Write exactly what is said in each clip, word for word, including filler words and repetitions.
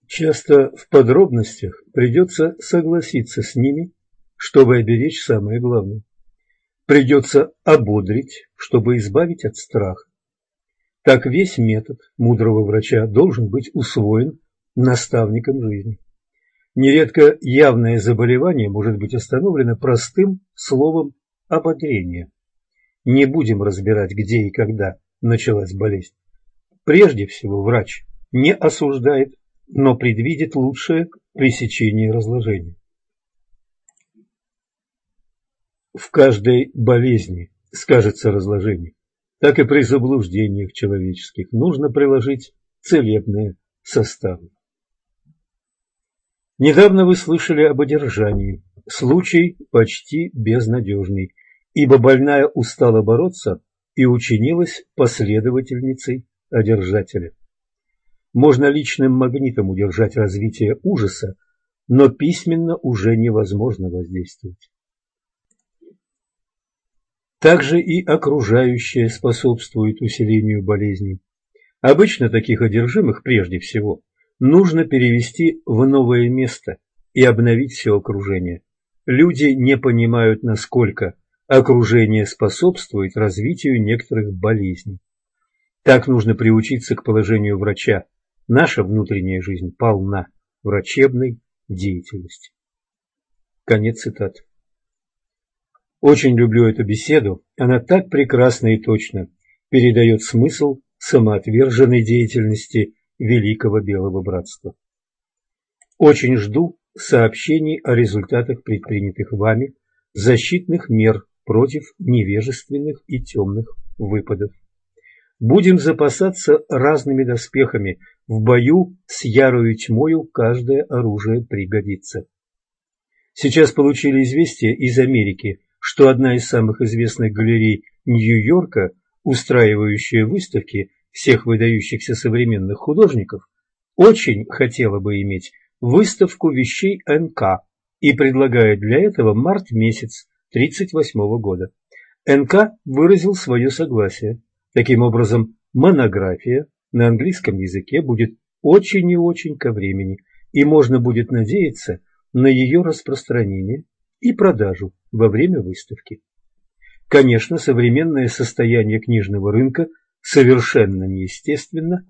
Часто в подробностях придется согласиться с ними, чтобы оберечь самое главное. Придется ободрить, чтобы избавить от страха. Так весь метод мудрого врача должен быть усвоен наставником жизни. Нередко явное заболевание может быть остановлено простым словом ободрения. Не будем разбирать, где и когда началась болезнь. Прежде всего, врач не осуждает, но предвидит лучшее пресечение разложения. В каждой болезни скажется разложение, так и при заблуждениях человеческих нужно приложить целебные составы. Недавно вы слышали об одержании. Случай почти безнадежный, ибо больная устала бороться и учинилась последовательницей одержателя. Можно личным магнитом удержать развитие ужаса, но письменно уже невозможно воздействовать. Также и окружающее способствует усилению болезней. Обычно таких одержимых прежде всего нужно перевести в новое место и обновить все окружение. Люди не понимают, насколько окружение способствует развитию некоторых болезней. Так нужно приучиться к положению врача. Наша внутренняя жизнь полна врачебной деятельности. Конец цитаты. Очень люблю эту беседу, она так прекрасно и точно передает смысл самоотверженной деятельности Великого Белого Братства. Очень жду сообщений о результатах предпринятых вами защитных мер против невежественных и темных выпадов. Будем запасаться разными доспехами, в бою с ярою тьмою каждое оружие пригодится. Сейчас получили известие из Америки, что одна из самых известных галерей Нью-Йорка, устраивающая выставки всех выдающихся современных художников, очень хотела бы иметь выставку вещей эн ка и предлагает для этого март месяц тридцать восьмого года. эн ка выразил свое согласие. Таким образом, монография на английском языке будет очень и очень ко времени, и можно будет надеяться на ее распространение и продажу во время выставки. Конечно, современное состояние книжного рынка совершенно неестественно,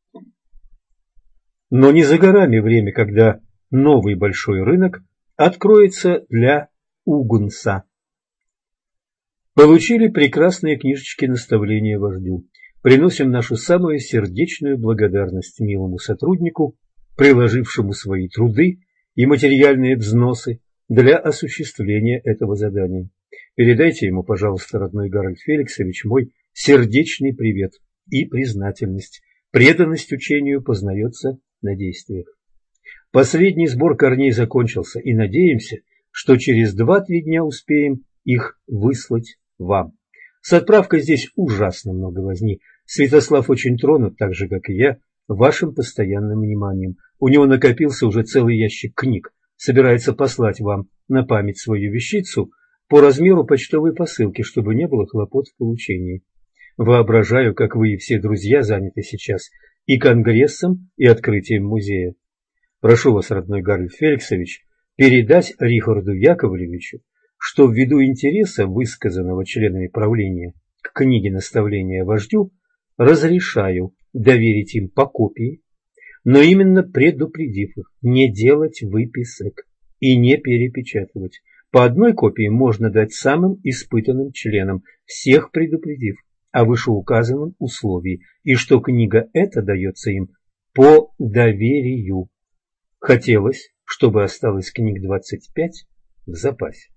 но не за горами время, когда новый большой рынок откроется для Угунса. Получили прекрасные книжечки наставления вождю. Приносим нашу самую сердечную благодарность милому сотруднику, приложившему свои труды и материальные взносы для осуществления этого задания. Передайте ему, пожалуйста, родной Гарольд Феликсович, мой сердечный привет и признательность. Преданность учению познается на действиях. Последний сбор корней закончился, и надеемся, что через два-три дня успеем их выслать вам. С отправкой здесь ужасно много возни. Святослав очень тронут, так же, как и я, вашим постоянным вниманием. У него накопился уже целый ящик книг. Собирается послать вам на память свою вещицу по размеру почтовой посылки, чтобы не было хлопот в получении. Воображаю, как вы и все друзья заняты сейчас и конгрессом, и открытием музея. Прошу вас, родной Гарольд Феликсович, передать Рихарду Яковлевичу, что ввиду интереса, высказанного членами правления к книге наставления вождю, разрешаю доверить им по копии, но именно предупредив их не делать выписок и не перепечатывать. По одной копии можно дать самым испытанным членам, всех предупредив о вышеуказанном условии, и что книга эта дается им по доверию. Хотелось, чтобы осталось книг двадцать пять в запасе.